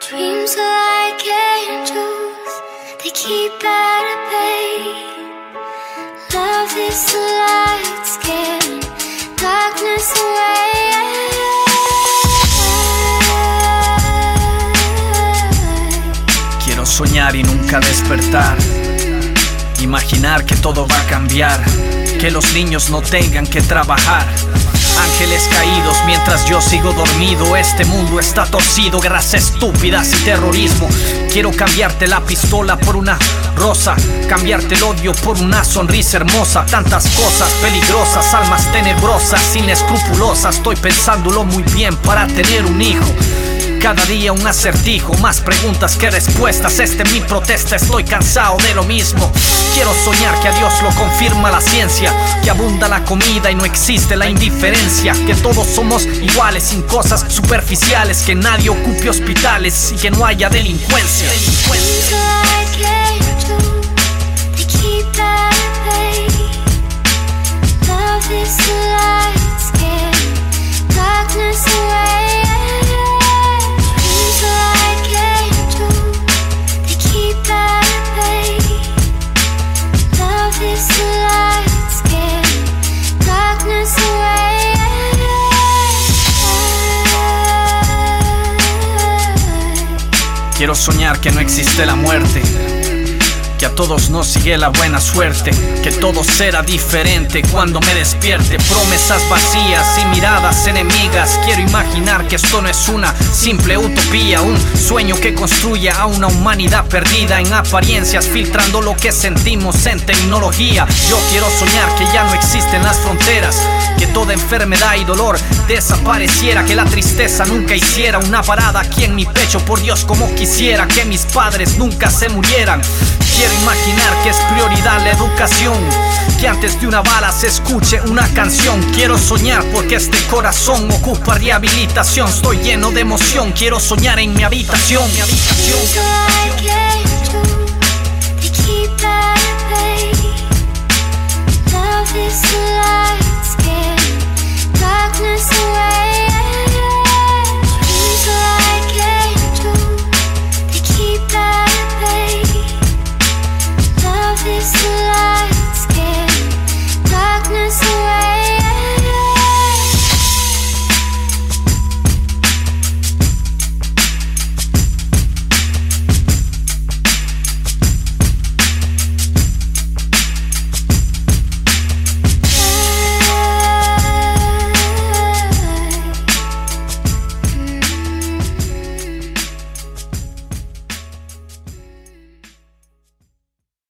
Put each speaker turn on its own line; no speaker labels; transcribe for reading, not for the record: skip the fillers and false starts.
Dreams are like angels, they keep at bay. Love is the light scaring darkness away.
Quiero soñar y nunca despertar, imaginar que todo va a cambiar, que los niños no tengan que trabajar. Ángeles caídos mientras yo sigo dormido. Este mundo está torcido, guerras estúpidas y terrorismo. Quiero cambiarte la pistola por una rosa, cambiarte el odio por una sonrisa hermosa. Tantas cosas peligrosas, almas tenebrosas, inescrupulosas. Estoy pensándolo muy bien para tener un hijo. Cada día un acertijo, más preguntas que respuestas. Esta es mi protesta, estoy cansado de lo mismo. Quiero soñar que a Dios lo confirma la ciencia, que abunda la comida y no existe la indiferencia, que todos somos iguales sin cosas superficiales, que nadie ocupe hospitales y que no haya delincuencia. Quiero soñar que no existe la muerte, que a todos nos sigue la buena suerte, que todo será diferente cuando me despierte. Promesas vacías y miradas enemigas. Quiero imaginar que esto no es una simple utopía, un sueño que construya a una humanidad perdida en apariencias, filtrando lo que sentimos en tecnología. Yo quiero soñar que ya no existen las fronteras, que toda enfermedad y dolor desapareciera, que la tristeza nunca hiciera una parada aquí en mi pecho. Por Dios, como quisiera que mis padres nunca se murieran. Quiero imaginar que es prioridad la educación, que antes de una bala se escuche una canción. Quiero soñar porque este corazón ocupa rehabilitación. Estoy lleno de emoción, quiero soñar en mi habitación.
Love is the light scaring darkness away.